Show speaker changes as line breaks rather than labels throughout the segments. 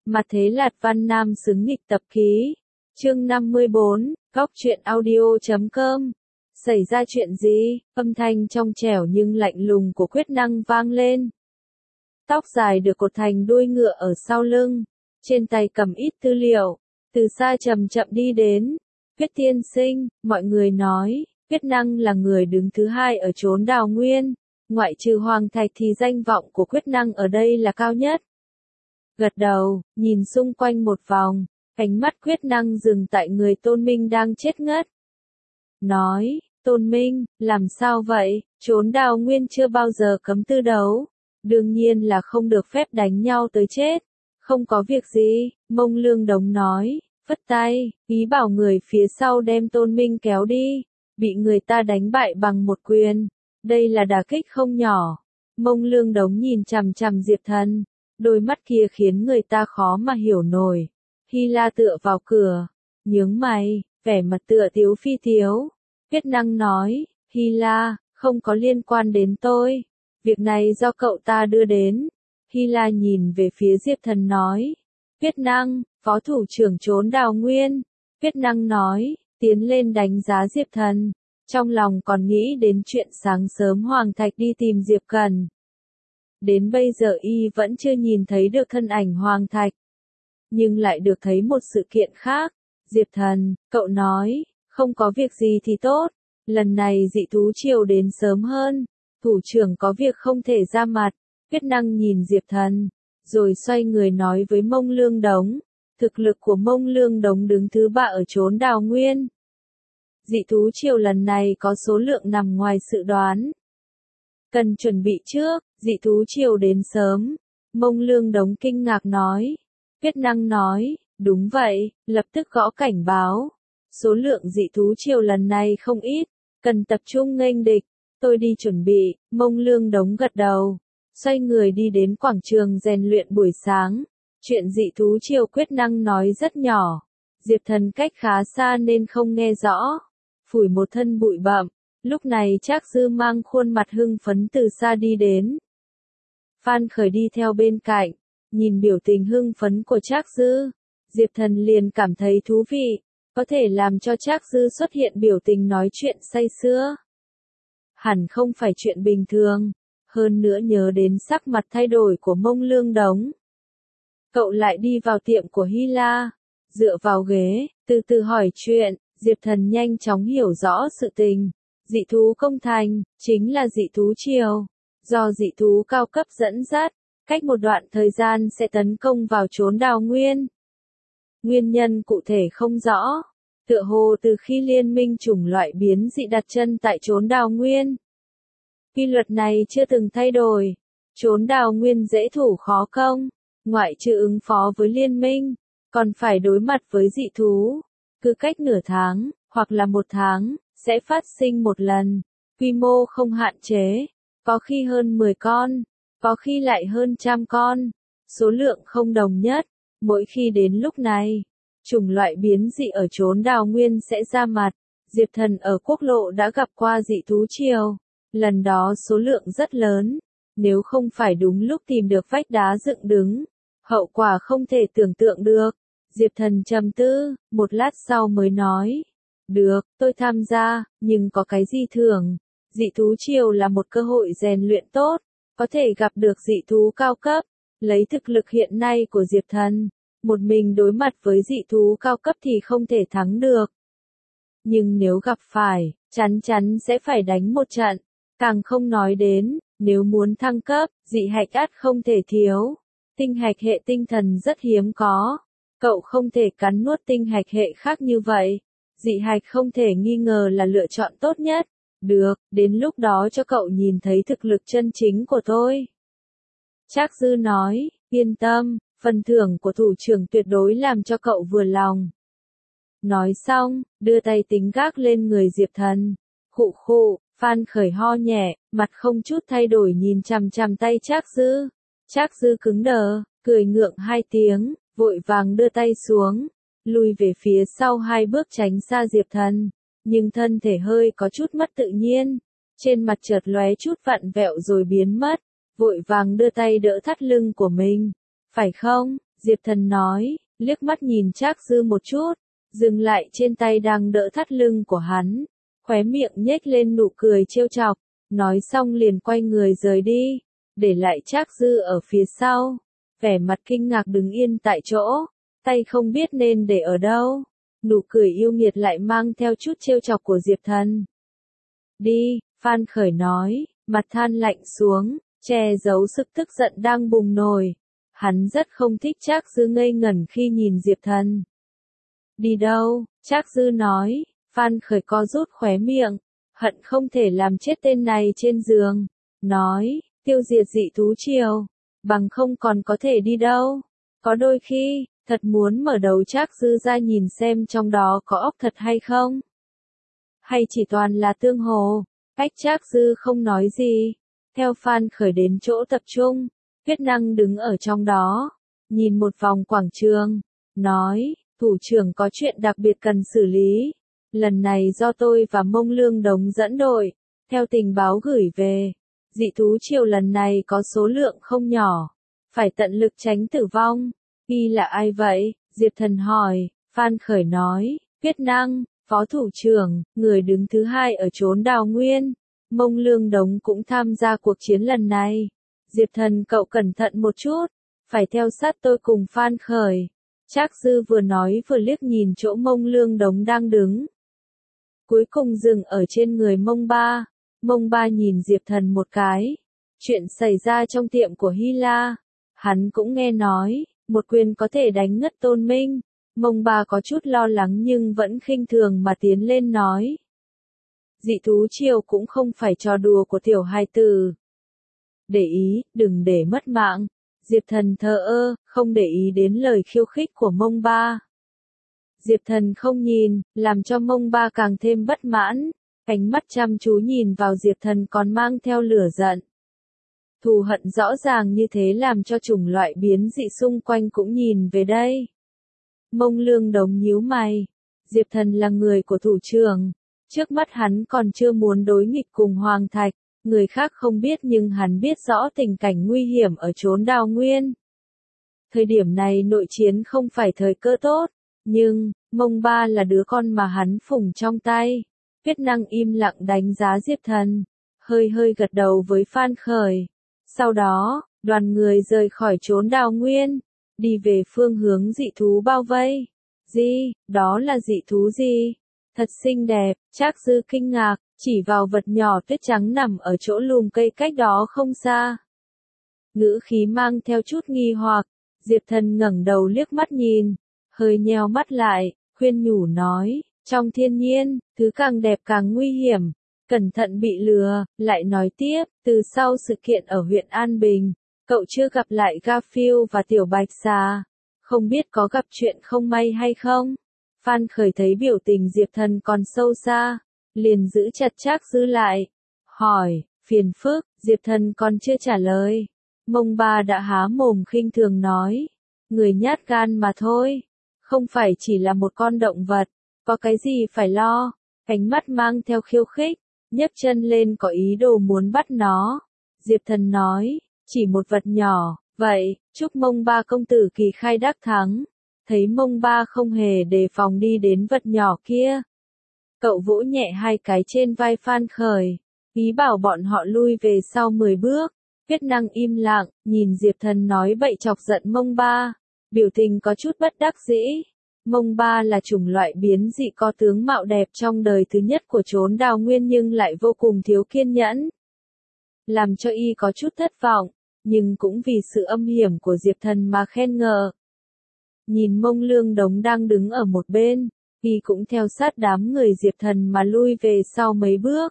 Mặt thế Lạt Văn Nam xứng nghịch tập ký. Chương 54, Góc truyện audio.com. Xảy ra chuyện gì? Âm thanh trong trẻo nhưng lạnh lùng của Quyết Năng vang lên. Tóc dài được cột thành đuôi ngựa ở sau lưng, trên tay cầm ít tư liệu, từ xa chậm chậm đi đến. Quyết tiên sinh, mọi người nói, Quyết Năng là người đứng thứ hai ở chốn Đào Nguyên, ngoại trừ Hoàng Thạch thì danh vọng của Quyết Năng ở đây là cao nhất. Gật đầu, nhìn xung quanh một vòng, ánh mắt Quyết Năng dừng tại người Tôn Minh đang chết ngất. Nói, Tôn Minh, làm sao vậy? Chốn Đào Nguyên chưa bao giờ cấm tư đấu, đương nhiên là không được phép đánh nhau tới chết. Không có việc gì, Mông Lương Đống nói, phất tay, ý bảo người phía sau đem Tôn Minh kéo đi, bị người ta đánh bại bằng một quyền. Đây là đả kích không nhỏ. Mông Lương Đống nhìn chằm chằm Diệp Thần, đôi mắt kia khiến người ta khó mà hiểu nổi. Hy La tựa vào cửa, nhướng mày, vẻ mặt tựa tiếu phi tiếu. Quyết Năng nói, Hy La, không có liên quan đến tôi. Việc này do cậu ta đưa đến. Hy La nhìn về phía Diệp Thần nói. Quyết Năng, phó thủ trưởng chốn Đào Nguyên. Quyết Năng nói, tiến lên đánh giá Diệp Thần. Trong lòng còn nghĩ đến chuyện sáng sớm Hoàng Thạch đi tìm Diệp Cần. Đến bây giờ y vẫn chưa nhìn thấy được thân ảnh Hoàng Thạch. Nhưng lại được thấy một sự kiện khác. Diệp Thần, cậu nói, không có việc gì thì tốt. Lần này dị thú triều đến sớm hơn. Thủ trưởng có việc không thể ra mặt. Quyết Năng nhìn Diệp Thần, rồi xoay người nói với Mông Lương Đống. Thực lực của Mông Lương Đống đứng thứ 3 ở chốn Đào Nguyên. Dị thú triều lần này có số lượng nằm ngoài dự đoán. Cần chuẩn bị trước, dị thú triều đến sớm. Mông Lương Đống kinh ngạc nói. Quyết Năng nói, đúng vậy, lập tức gõ cảnh báo. Số lượng dị thú triều lần này không ít, cần tập trung nghênh địch. Tôi đi chuẩn bị, Mông Lương Đống gật đầu. Xoay người đi đến quảng trường rèn luyện buổi sáng. Chuyện dị thú triều Quyết Năng nói rất nhỏ. Diệp Thần cách khá xa nên không nghe rõ. Phủi một thân bụi bặm, lúc này Trác Dư mang khuôn mặt hưng phấn từ xa đi đến. Phan Khởi đi theo bên cạnh, nhìn biểu tình hưng phấn của Trác Dư, Diệp Thần liền cảm thấy thú vị, có thể làm cho Trác Dư xuất hiện biểu tình nói chuyện say sưa. Hẳn không phải chuyện bình thường, hơn nữa nhớ đến sắc mặt thay đổi của Mông Lương Đống. Cậu lại đi vào tiệm của Hy La, dựa vào ghế, từ từ hỏi chuyện. Diệp Thần nhanh chóng hiểu rõ sự tình. Dị thú công thành, chính là dị thú triều. Do dị thú cao cấp dẫn dắt, cách một đoạn thời gian sẽ tấn công vào chốn Đào Nguyên. Nguyên nhân cụ thể không rõ. Tựa hồ từ khi liên minh chủng loại biến dị đặt chân tại chốn Đào Nguyên. Quy luật này chưa từng thay đổi. Chốn Đào Nguyên dễ thủ khó công. Ngoại trừ ứng phó với liên minh, còn phải đối mặt với dị thú. Cứ cách nửa tháng, hoặc là một tháng, sẽ phát sinh một lần. Quy mô không hạn chế. Có khi hơn 10 con, có khi lại hơn 100 con. Số lượng không đồng nhất. Mỗi khi đến lúc này, chủng loại biến dị ở chốn Đào Nguyên sẽ ra mặt. Diệp Thần ở quốc lộ đã gặp qua dị thú triều. Lần đó số lượng rất lớn. Nếu không phải đúng lúc tìm được vách đá dựng đứng, hậu quả không thể tưởng tượng được. Diệp Thần trầm tư, một lát sau mới nói. Được, tôi tham gia, nhưng có cái gì thưởng. Dị thú triều là một cơ hội rèn luyện tốt, có thể gặp được dị thú cao cấp. Lấy thực lực hiện nay của Diệp Thần, một mình đối mặt với dị thú cao cấp thì không thể thắng được. Nhưng nếu gặp phải, chắn chắn sẽ phải đánh một trận. Càng không nói đến, nếu muốn thăng cấp, dị hạch ắt không thể thiếu. Tinh hạch hệ tinh thần rất hiếm có. Cậu không thể cắn nuốt tinh hạch hệ khác như vậy. Dị hạch không thể nghi ngờ là lựa chọn tốt nhất. Được, đến lúc đó cho cậu nhìn thấy thực lực chân chính của tôi. Trác Dư nói, yên tâm, phần thưởng của thủ trưởng tuyệt đối làm cho cậu vừa lòng. Nói xong, đưa tay tính gác lên người Diệp Thần. Khụ khụ, Phan Khởi ho nhẹ, mặt không chút thay đổi nhìn chằm chằm tay Trác Dư. Trác Dư cứng đờ, cười ngượng 2 tiếng. Vội vàng đưa tay xuống, lùi về phía sau 2 bước tránh xa Diệp Thần, nhưng thân thể hơi có chút mất tự nhiên, trên mặt chợt lóe chút vặn vẹo rồi biến mất, vội vàng đưa tay đỡ thắt lưng của mình. Phải không? Diệp Thần nói, liếc mắt nhìn Trác Dư một chút, dừng lại trên tay đang đỡ thắt lưng của hắn, khóe miệng nhếch lên nụ cười trêu chọc, nói xong liền quay người rời đi, để lại Trác Dư ở phía sau, vẻ mặt kinh ngạc đứng yên tại chỗ, tay không biết nên để ở đâu, nụ cười yêu nghiệt lại mang theo chút trêu chọc của Diệp Thần. Đi, Phan Khởi nói, mặt than lạnh xuống, che giấu sức tức giận đang bùng nổi. Hắn rất không thích Trác Dư ngây ngẩn khi nhìn Diệp Thần. Đi đâu? Trác Dư nói, Phan Khởi co rút khóe miệng, hận không thể làm chết tên này trên giường. Nói, tiêu diệt dị thú triều, bằng không còn có thể đi đâu. Có đôi khi, thật muốn mở đầu Trác Dư ra nhìn xem trong đó có óc thật hay không. Hay chỉ toàn là tương hồ. Cách Trác Dư không nói gì. Theo Phan Khởi đến chỗ tập trung. Huyết Năng đứng ở trong đó, nhìn một vòng quảng trường, nói, thủ trưởng có chuyện đặc biệt cần xử lý. Lần này do tôi và Mông Lương Đống dẫn đội, theo tình báo gửi về, dị thú triều lần này có số lượng không nhỏ, phải tận lực tránh tử vong. Y là ai vậy? Diệp Thần hỏi. Phan Khởi nói, Huyết Năng, phó thủ trưởng, người đứng thứ hai ở chốn Đào Nguyên. Mông Lương Đống cũng tham gia cuộc chiến lần này. Diệp Thần cậu cẩn thận một chút, phải theo sát tôi cùng Phan Khởi. Trác Dư vừa nói vừa liếc nhìn chỗ Mông Lương Đống đang đứng. Cuối cùng dừng ở trên người Mông Ba. Mông Ba nhìn Diệp Thần một cái. Chuyện xảy ra trong tiệm của Hy La. Hắn cũng nghe nói, một quyền có thể đánh ngất Tôn Minh. Mông Ba có chút lo lắng nhưng vẫn khinh thường mà tiến lên nói. Dị thú triều cũng không phải trò đùa của tiểu hài tử. Để ý, đừng để mất mạng. Diệp Thần thờ ơ, không để ý đến lời khiêu khích của Mông Ba. Diệp Thần không nhìn, làm cho Mông Ba càng thêm bất mãn. Ánh mắt chăm chú nhìn vào Diệp Thần còn mang theo lửa giận. Thù hận rõ ràng như thế làm cho chủng loại biến dị xung quanh cũng nhìn về đây. Mông Lương Đống nhíu mày. Diệp Thần là người của thủ trưởng. Trước mắt hắn còn chưa muốn đối nghịch cùng Hoàng Thạch. Người khác không biết nhưng hắn biết rõ tình cảnh nguy hiểm ở chốn Đào Nguyên. Thời điểm này nội chiến không phải thời cơ tốt, nhưng, Mông Ba là đứa con mà hắn phủng trong tay. Huyết Năng im lặng đánh giá Diệp Thần, hơi gật đầu với Phan Khởi. Sau đó, đoàn người rời khỏi chốn Đào Nguyên, đi về phương hướng dị thú bao vây. Đó là dị thú gì? Thật xinh đẹp, Trác Dư kinh ngạc, chỉ vào vật nhỏ tuyết trắng nằm ở chỗ lùm cây cách đó không xa. Ngữ khí mang theo chút nghi hoặc, Diệp Thần ngẩng đầu liếc mắt nhìn, hơi nheo mắt lại, khuyên nhủ nói, trong thiên nhiên, thứ càng đẹp càng nguy hiểm, cẩn thận bị lừa, lại nói tiếp, từ sau sự kiện ở huyện An Bình, cậu chưa gặp lại Garfield và Tiểu Bạch Xà, không biết có gặp chuyện không may hay không? Phan Khởi thấy biểu tình Diệp Thần còn sâu xa, liền giữ chặt Trác Dư lại, hỏi, phiền phức. Diệp Thần còn chưa trả lời. Mông Ba đã há mồm khinh thường nói, người nhát gan mà thôi, không phải chỉ là một con động vật, có cái gì phải lo. Ánh mắt mang theo khiêu khích, nhấc chân lên có ý đồ muốn bắt nó. Diệp Thần nói, chỉ một vật nhỏ, vậy, chúc Mông Ba công tử kỳ khai đắc thắng. Thấy Mông Ba không hề đề phòng đi đến vật nhỏ kia. Cậu vỗ nhẹ hai cái trên vai Phan Khởi, ý bảo bọn họ lui về sau 10 bước. Huyết Năng im lặng, nhìn Diệp Thần nói bậy chọc giận Mông Ba, biểu tình có chút bất đắc dĩ. Mông Ba là chủng loại biến dị có tướng mạo đẹp trong đời thứ nhất của chốn Đào Nguyên nhưng lại vô cùng thiếu kiên nhẫn. Làm cho y có chút thất vọng, nhưng cũng vì sự âm hiểm của Diệp Thần mà khen ngợi. Nhìn Mông Lương Đống đang đứng ở một bên, y cũng theo sát đám người Diệp Thần mà lui về sau mấy bước.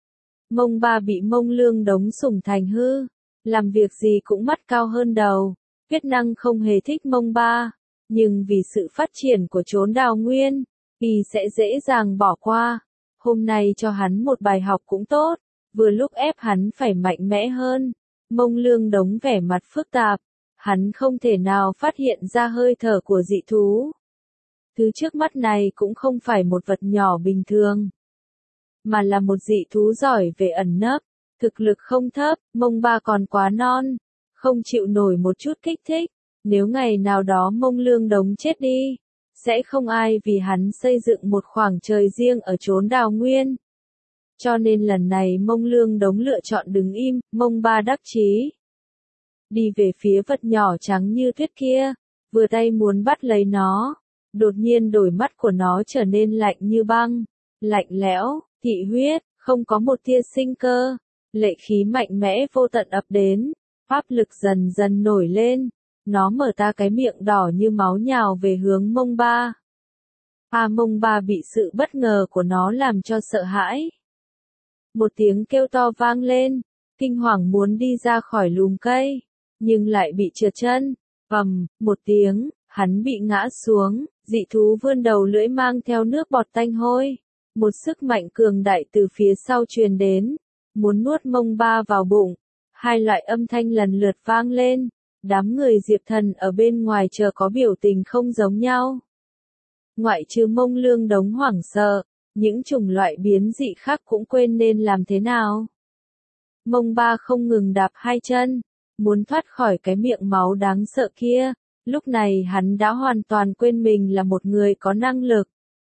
Mông Ba bị Mông Lương Đống sủng thành hư, làm việc gì cũng mắt cao hơn đầu. Huyết Năng không hề thích Mông Ba, nhưng vì sự phát triển của chốn Đào Nguyên, y sẽ dễ dàng bỏ qua. Hôm nay cho hắn một bài học cũng tốt, vừa lúc ép hắn phải mạnh mẽ hơn. Mông Lương Đống vẻ mặt phức tạp, hắn không thể nào phát hiện ra hơi thở của dị thú. Thứ trước mắt này cũng không phải một vật nhỏ bình thường, mà là một dị thú giỏi về ẩn nấp, thực lực không thấp. Mông Ba còn quá non, không chịu nổi một chút kích thích, Nếu ngày nào đó Mông Lương Đống chết đi, sẽ không ai vì hắn xây dựng một khoảng trời riêng ở chốn đào nguyên. Cho nên lần này Mông Lương Đống lựa chọn đứng im, Mông Ba đắc chí. Đi về phía vật nhỏ trắng như tuyết kia, vừa tay muốn bắt lấy nó. Đột nhiên đôi mắt của nó trở nên lạnh như băng, lạnh lẽo, thị huyết, không có một tia sinh cơ. Lệ khí mạnh mẽ vô tận ập đến, pháp lực dần dần nổi lên. Nó mở ra cái miệng đỏ như máu nhào về hướng Mông Ba. Mông Ba bị sự bất ngờ của nó làm cho sợ hãi. Một tiếng kêu to vang lên, kinh hoàng muốn đi ra khỏi lùm cây, nhưng lại bị trượt chân. Một tiếng, hắn bị ngã xuống, dị thú vươn đầu lưỡi mang theo nước bọt tanh hôi. Một sức mạnh cường đại từ phía sau truyền đến, muốn nuốt Mông Ba vào bụng. Hai loại âm thanh lần lượt vang lên. Đám người Diệp Thần ở bên ngoài chờ có biểu tình không giống nhau. Ngoại trừ Mông Lương Đống hoảng sợ, những chủng loại biến dị khác cũng quên nên làm thế nào. Mông Ba không ngừng đạp hai chân, muốn thoát khỏi cái miệng máu đáng sợ kia. Lúc này hắn đã hoàn toàn quên mình là một người có năng lực.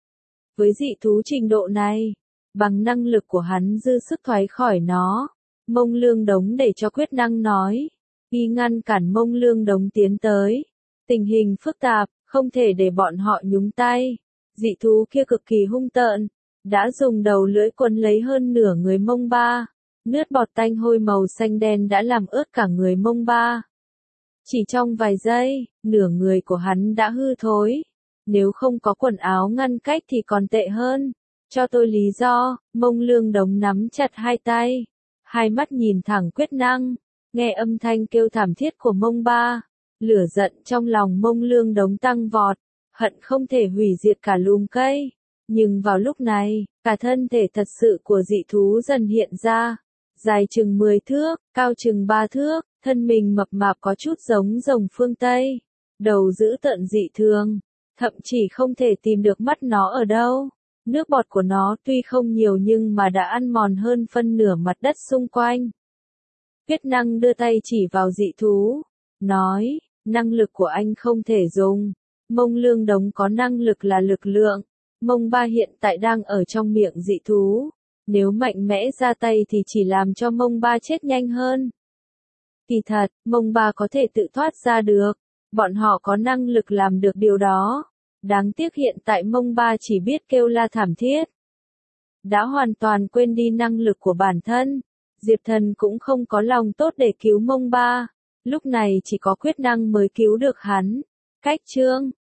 Với dị thú trình độ này, bằng năng lực của hắn dư sức thoát khỏi nó. Mông Lương Đống để cho quyết năng nói. Y ngăn cản Mông Lương Đống tiến tới. Tình hình phức tạp, không thể để bọn họ nhúng tay. Dị thú kia cực kỳ hung tợn, đã dùng đầu lưỡi quấn lấy hơn nửa người Mông Ba. Nước bọt tanh hôi màu xanh đen đã làm ướt cả người Mông Ba. Chỉ trong vài giây, nửa người của hắn đã hư thối. Nếu không có quần áo ngăn cách thì còn tệ hơn. Cho tôi lý do. Mông Lương Đống nắm chặt hai tay, hai mắt nhìn thẳng quyết năng. Nghe âm thanh kêu thảm thiết của Mông Ba, lửa giận trong lòng Mông Lương Đống tăng vọt, hận không thể hủy diệt cả lùm cây. Nhưng vào lúc này, cả thân thể thật sự của dị thú dần hiện ra, dài chừng 10 thước, cao chừng 3 thước, thân mình mập mạp có chút giống rồng phương Tây, đầu dữ tợn dị thường, thậm chí không thể tìm được mắt nó ở đâu. Nước bọt của nó tuy không nhiều nhưng mà đã ăn mòn hơn phân nửa mặt đất xung quanh. Quyết năng đưa tay chỉ vào dị thú, nói, năng lực của anh không thể dùng. Mông Lương Đống có năng lực là lực lượng. Mông Ba hiện tại đang ở trong miệng dị thú. Nếu mạnh mẽ ra tay thì chỉ làm cho Mông Ba chết nhanh hơn. Kỳ thật, Mông Ba có thể tự thoát ra được. Bọn họ có năng lực làm được điều đó. Đáng tiếc hiện tại Mông Ba chỉ biết kêu la thảm thiết. Đã hoàn toàn quên đi năng lực của bản thân. Diệp Thần cũng không có lòng tốt để cứu Mông Ba. Lúc này chỉ có quyết năng mới cứu được hắn. Cách chương